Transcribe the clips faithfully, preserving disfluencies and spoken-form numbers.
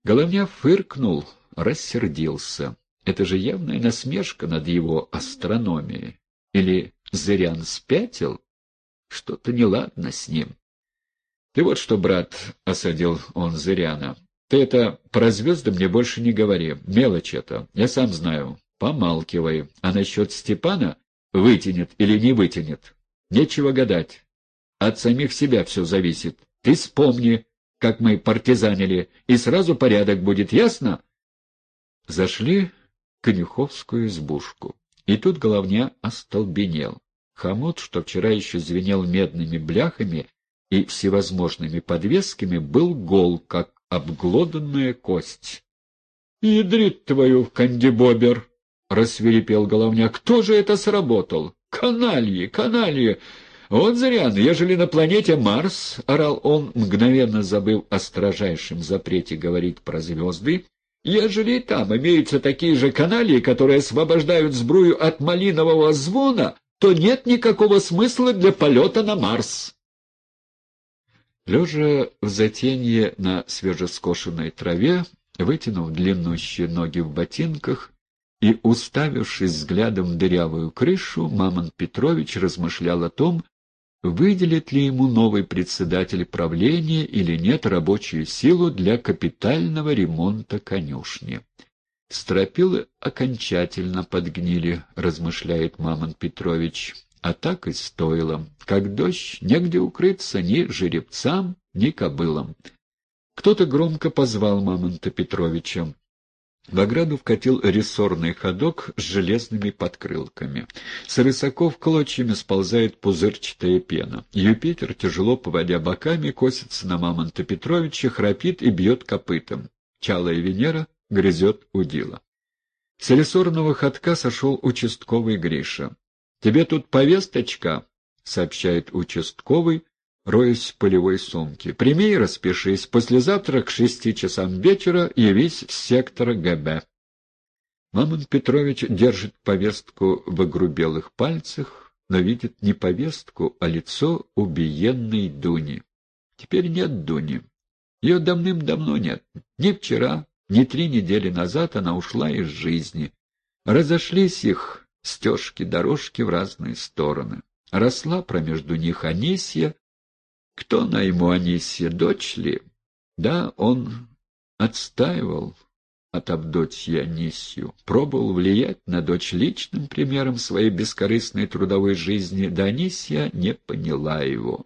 Головня фыркнул, рассердился. Это же явная насмешка над его астрономией. Или Зырян спятил? Что-то неладно с ним. — Ты вот что, брат, — осадил он Зыряна, — ты это про звезды мне больше не говори. Мелочь это, я сам знаю. Помалкивай. А насчет Степана вытянет или не вытянет? Нечего гадать. От самих себя все зависит. Ты вспомни, как мы партизанили, и сразу порядок будет, ясно? Зашли в конюховскую избушку. И тут Головня остолбенел. Хомут, что вчера еще звенел медными бляхами и всевозможными подвесками, был гол, как обглоданная кость. — Ядрит твою в кандибобер! — рассвирепел Головня. — Кто же это сработал? Канальи, канальи! Вот Зырян, ежели на планете Марс, — орал он, мгновенно забыв о строжайшем запрете говорить про звезды, — ежели там имеются такие же канальи, которые освобождают сбрую от малинового звона, то нет никакого смысла для полета на Марс. Лежа в затенье на свежескошенной траве, вытянув длиннущие ноги в ботинках и уставившись взглядом в дырявую крышу, Мамонт Петрович размышлял о том, выделит ли ему новый председатель правления или нет рабочую силу для капитального ремонта конюшни. Стропилы окончательно подгнили, размышляет Мамонт Петрович, а так и стоило. Как дождь, негде укрыться ни жеребцам, ни кобылам. Кто-то громко позвал Мамонта Петровича. В ограду вкатил рессорный ходок с железными подкрылками. С рысаков клочьями сползает пузырчатая пена. Юпитер, тяжело поводя боками, косится на Мамонта Петровича, храпит и бьет копытом. Чалая Венера грызет удила. С рессорного ходка сошел участковый Гриша. — Тебе тут повесточка, — сообщает участковый, роясь в полевой сумке. — Прими и распишись. Послезавтра к шести часам вечера явись в сектор ГБ. Мамонт Петрович держит повестку в огрубелых пальцах, но видит не повестку, а лицо убиенной Дуни. Теперь нет Дуни. Ее давным-давно нет. Ни вчера, ни три недели назад она ушла из жизни. Разошлись их стежки-дорожки в разные стороны. Росла промежду них Анисья. Кто она ему, Анисья, дочь ли? Да, он отстаивал от Авдотьи Анисью, пробовал влиять на дочь личным примером своей бескорыстной трудовой жизни, да Анисья не поняла его.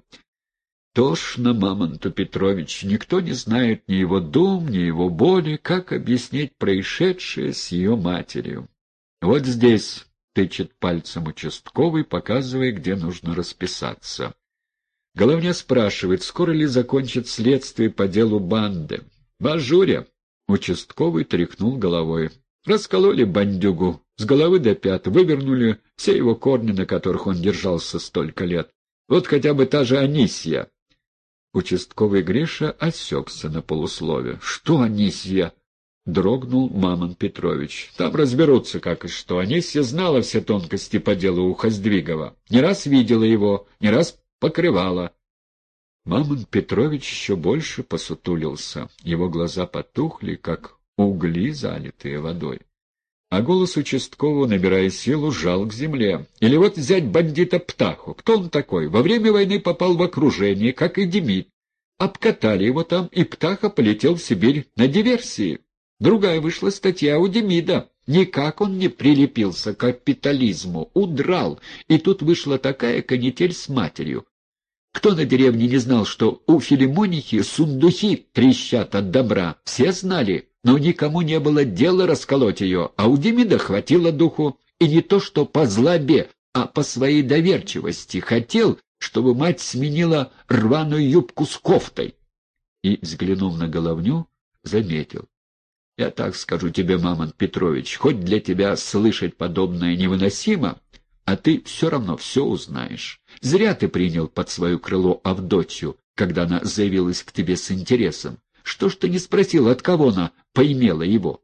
Тошно Мамонту Петровичу, никто не знает ни его дум, ни его боли, как объяснить происшедшее с ее матерью. Вот здесь тычет пальцем участковый, показывая, где нужно расписаться. Головня спрашивает, скоро ли закончит следствие по делу банды. В ажуре. Участковый тряхнул головой. Раскололи бандюгу с головы до пят, вывернули все его корни, на которых он держался столько лет. Вот хотя бы та же Анисья. Участковый Гриша осекся на полуслове. — Что Анисья? — дрогнул Мамонт Петрович. — Там разберутся, как и что. Анисья знала все тонкости по делу Ухоздвигова. Не раз видела его, не раз покрывала. Мамонт Петрович еще больше посутулился. Его глаза потухли, как угли, залитые водой. А голос участкового, набирая силу, жал к земле. Или вот взять бандита Птаху. Кто он такой? Во время войны попал в окружение, как и Демид. Обкатали его там, и Птаха полетел в Сибирь на диверсии. Другая вышла статья у Демида. Никак он не прилепился к капитализму, удрал. И тут вышла такая канитель с матерью. Кто на деревне не знал, что у Филимонихи сундуки трещат от добра? Все знали, но никому не было дела расколоть ее, а у Демида хватило духу. И не то что по злобе, а по своей доверчивости хотел, чтобы мать сменила рваную юбку с кофтой. И, взглянув на Головню, заметил. Я так скажу тебе, Мамонт Петрович, хоть для тебя слышать подобное невыносимо, а ты все равно все узнаешь. Зря ты принял под свое крыло Авдотью, когда она заявилась к тебе с интересом. Что ж ты не спросил, от кого она поимела его?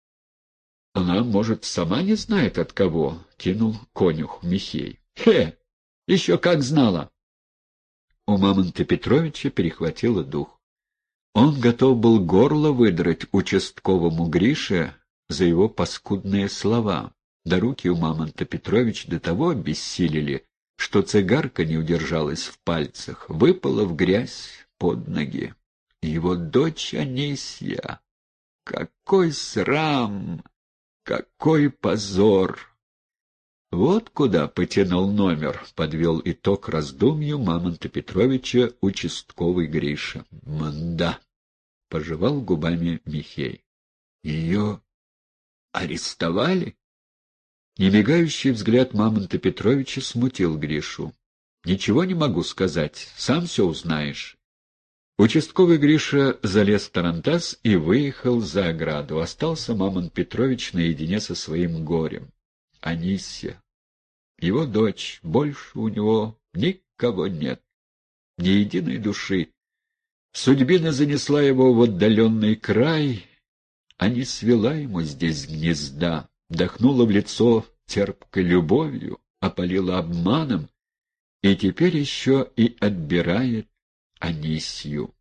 — Она, может, сама не знает, от кого, — кинул конюх Михей. — Хе! Еще как знала! У Мамонта Петровича перехватило дух. Он готов был горло выдрать участковому Грише за его паскудные слова. Да руки у Мамонта Петровича до того обессилели, что цигарка не удержалась в пальцах, выпала в грязь под ноги. Его дочь Анисья. Какой срам! Какой позор! Вот куда потянул номер, подвел итог раздумью Мамонта Петровича участковый Гриша. Манда! Пожевал губами Михей. Ее арестовали? Немигающий взгляд Мамонта Петровича смутил Гришу. Ничего не могу сказать, сам все узнаешь. Участковый Гриша залез в тарантас и выехал за ограду. Остался Мамонт Петрович наедине со своим горем. Анисья. Его дочь. Больше у него никого нет. Ни единой души. Судьбина занесла его в отдаленный край, а не свела ему здесь гнезда. Вдохнула в лицо терпкой любовью, опалила обманом, и теперь еще и отбирает Анисью.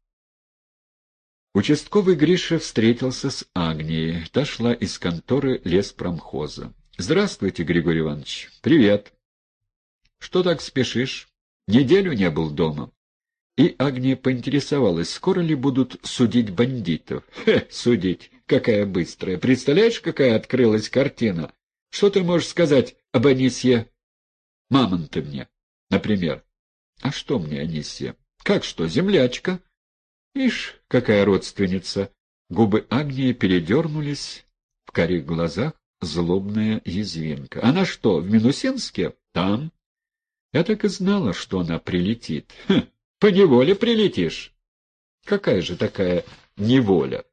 Участковый Гриша встретился с Агнией. Та шла из конторы леспромхоза. — Здравствуйте, Григорий Иванович. — Привет. — Что так спешишь? Неделю не был дома. И Агния поинтересовалась, скоро ли будут судить бандитов. — Хе, судить. Какая быстрая. Представляешь, какая открылась картина? Что ты можешь сказать об Анисье? Мамонты мне, например. — А что мне Анисья? — Как что, землячка? — Ишь, какая родственница! Губы Агнии передернулись, в карих глазах злобная язвинка. — Она что, в Минусинске? — Там. — Я так и знала, что она прилетит. Хм, — Поневоле прилетишь. — Какая же такая неволя?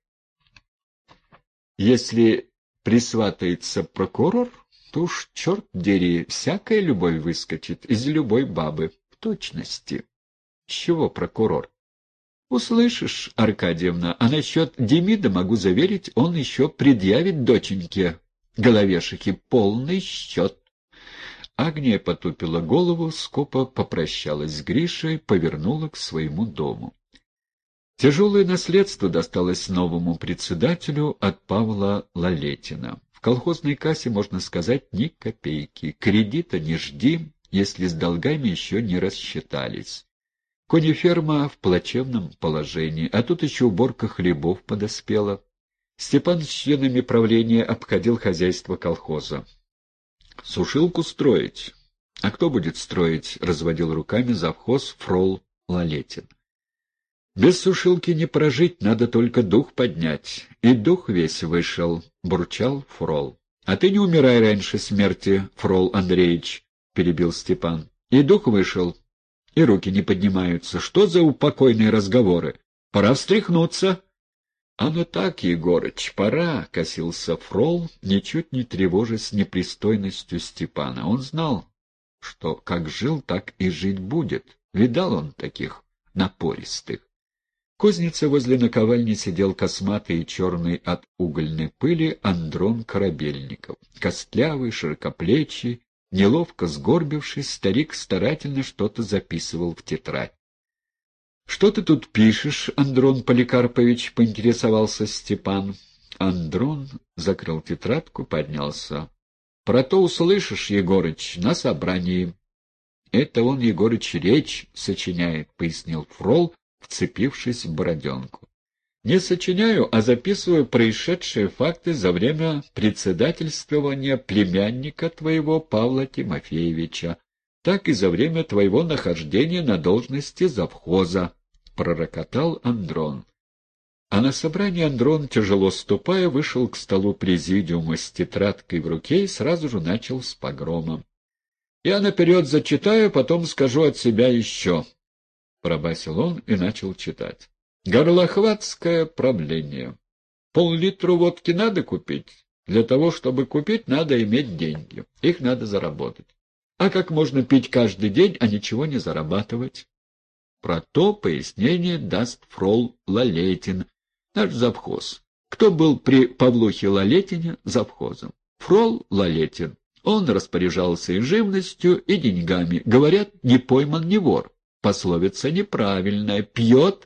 Если присватается прокурор, то уж, черт дери, всякая любовь выскочит из любой бабы. В точности. С чего прокурор? Услышишь, Аркадьевна, а насчет Демида могу заверить, он еще предъявит доченьке головешихе полный счет. Агния потупила голову, скупо попрощалась с Гришей, повернула к своему дому. Тяжелое наследство досталось новому председателю от Павла Лалетина. В колхозной кассе, можно сказать, ни копейки. Кредита не жди, если с долгами еще не рассчитались. Конеферма в плачевном положении, а тут еще уборка хлебов подоспела. Степан с членами правления обходил хозяйство колхоза. «Сушилку строить?» «А кто будет строить?» — разводил руками завхоз фрол Лалетин. «Без сушилки не прожить, надо только дух поднять. И дух весь вышел», — бурчал фрол. «А ты не умирай раньше смерти, фрол Андреевич», — перебил Степан. «И дух вышел, и руки не поднимаются. Что за упокойные разговоры? Пора встряхнуться». «А ну так, Егорыч, пора», — косился фрол, ничуть не тревожась непристойностью Степана. Он знал, что как жил, так и жить будет. Видал он таких напористых. В кузнице возле наковальни сидел косматый и черный от угольной пыли Андрон Корабельников. Костлявый, широкоплечий, неловко сгорбившись, старик старательно что-то записывал в тетрадь. — Что ты тут пишешь, Андрон Поликарпович? — поинтересовался Степан. Андрон закрыл тетрадку, поднялся. — Про то услышишь, Егорыч, на собрании. — Это он, Егорыч, речь сочиняет, — пояснил фрол, вцепившись в бороденку. — Не сочиняю, а записываю происшедшие факты за время председательствования племянника твоего Павла Тимофеевича, так и за время твоего нахождения на должности завхоза, — пророкотал Андрон. А на собрании Андрон, тяжело ступая, вышел к столу президиума с тетрадкой в руке и сразу же начал с погромом. — Я наперед зачитаю, потом скажу от себя еще. — пробасил он и начал читать. «Горлохватское правление. Пол-литру водки надо купить? Для того, чтобы купить, надо иметь деньги. Их надо заработать. А как можно пить каждый день, а ничего не зарабатывать?» Про то пояснение даст фрол Лалетин, наш завхоз. Кто был при Павлухе Лалетине завхозом? Фрол Лалетин. Он распоряжался и живностью, и деньгами. Говорят, не пойман, не вор. Пословица неправильная. Пьет,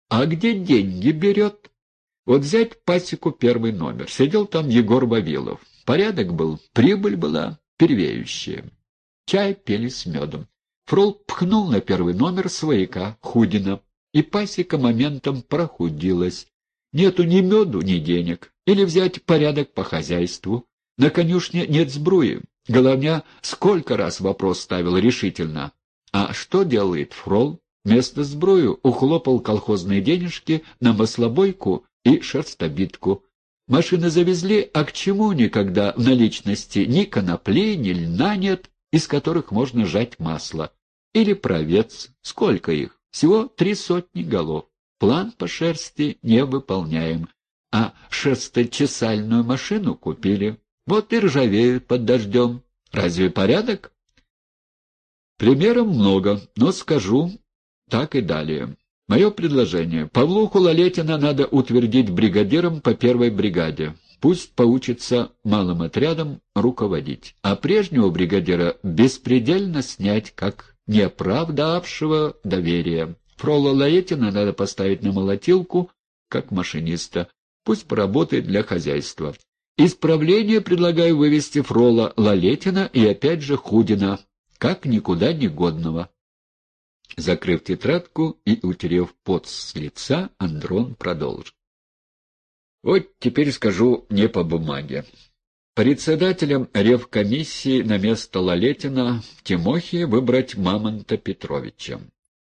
А где деньги берет? Вот взять пасеку первый номер. Сидел там Егор Вавилов. Порядок был, прибыль была первеющая. Чай пили с медом. Фрол пхнул на первый номер свояка Худина, и пасека моментом прохудилась. Нету ни меду, ни денег. Или взять порядок по хозяйству. На конюшне нет сбруи. Головня сколько раз вопрос ставил решительно. А что делает Фрол? Вместо сброю ухлопал колхозные денежки на маслобойку и шерстобитку. Машины завезли, а к чему никогда в наличности ни конопли, ни льна нет, из которых можно жать масло. Или провец. Сколько их? Всего три сотни голов. План по шерсти не выполняем. А шерсточесальную машину купили. Вот и ржавеют под дождем. Разве порядок? Примеров много, но скажу так и далее. Мое предложение. Павлуху Лалетина надо утвердить бригадиром по первой бригаде. Пусть поучится малым отрядом руководить. А прежнего бригадира беспредельно снять, как неоправдавшего доверия. Фрола Лалетина надо поставить на молотилку, как машиниста. Пусть поработает для хозяйства. Исправление предлагаю вывести Фрола Лалетина и опять же Худина, как никуда не годного. Закрыв тетрадку и утерев пот с лица, Андрон продолжил. Вот теперь скажу не по бумаге. Председателем ревкомиссии на место Лалетина в Тимохе выбрать Мамонта Петровича.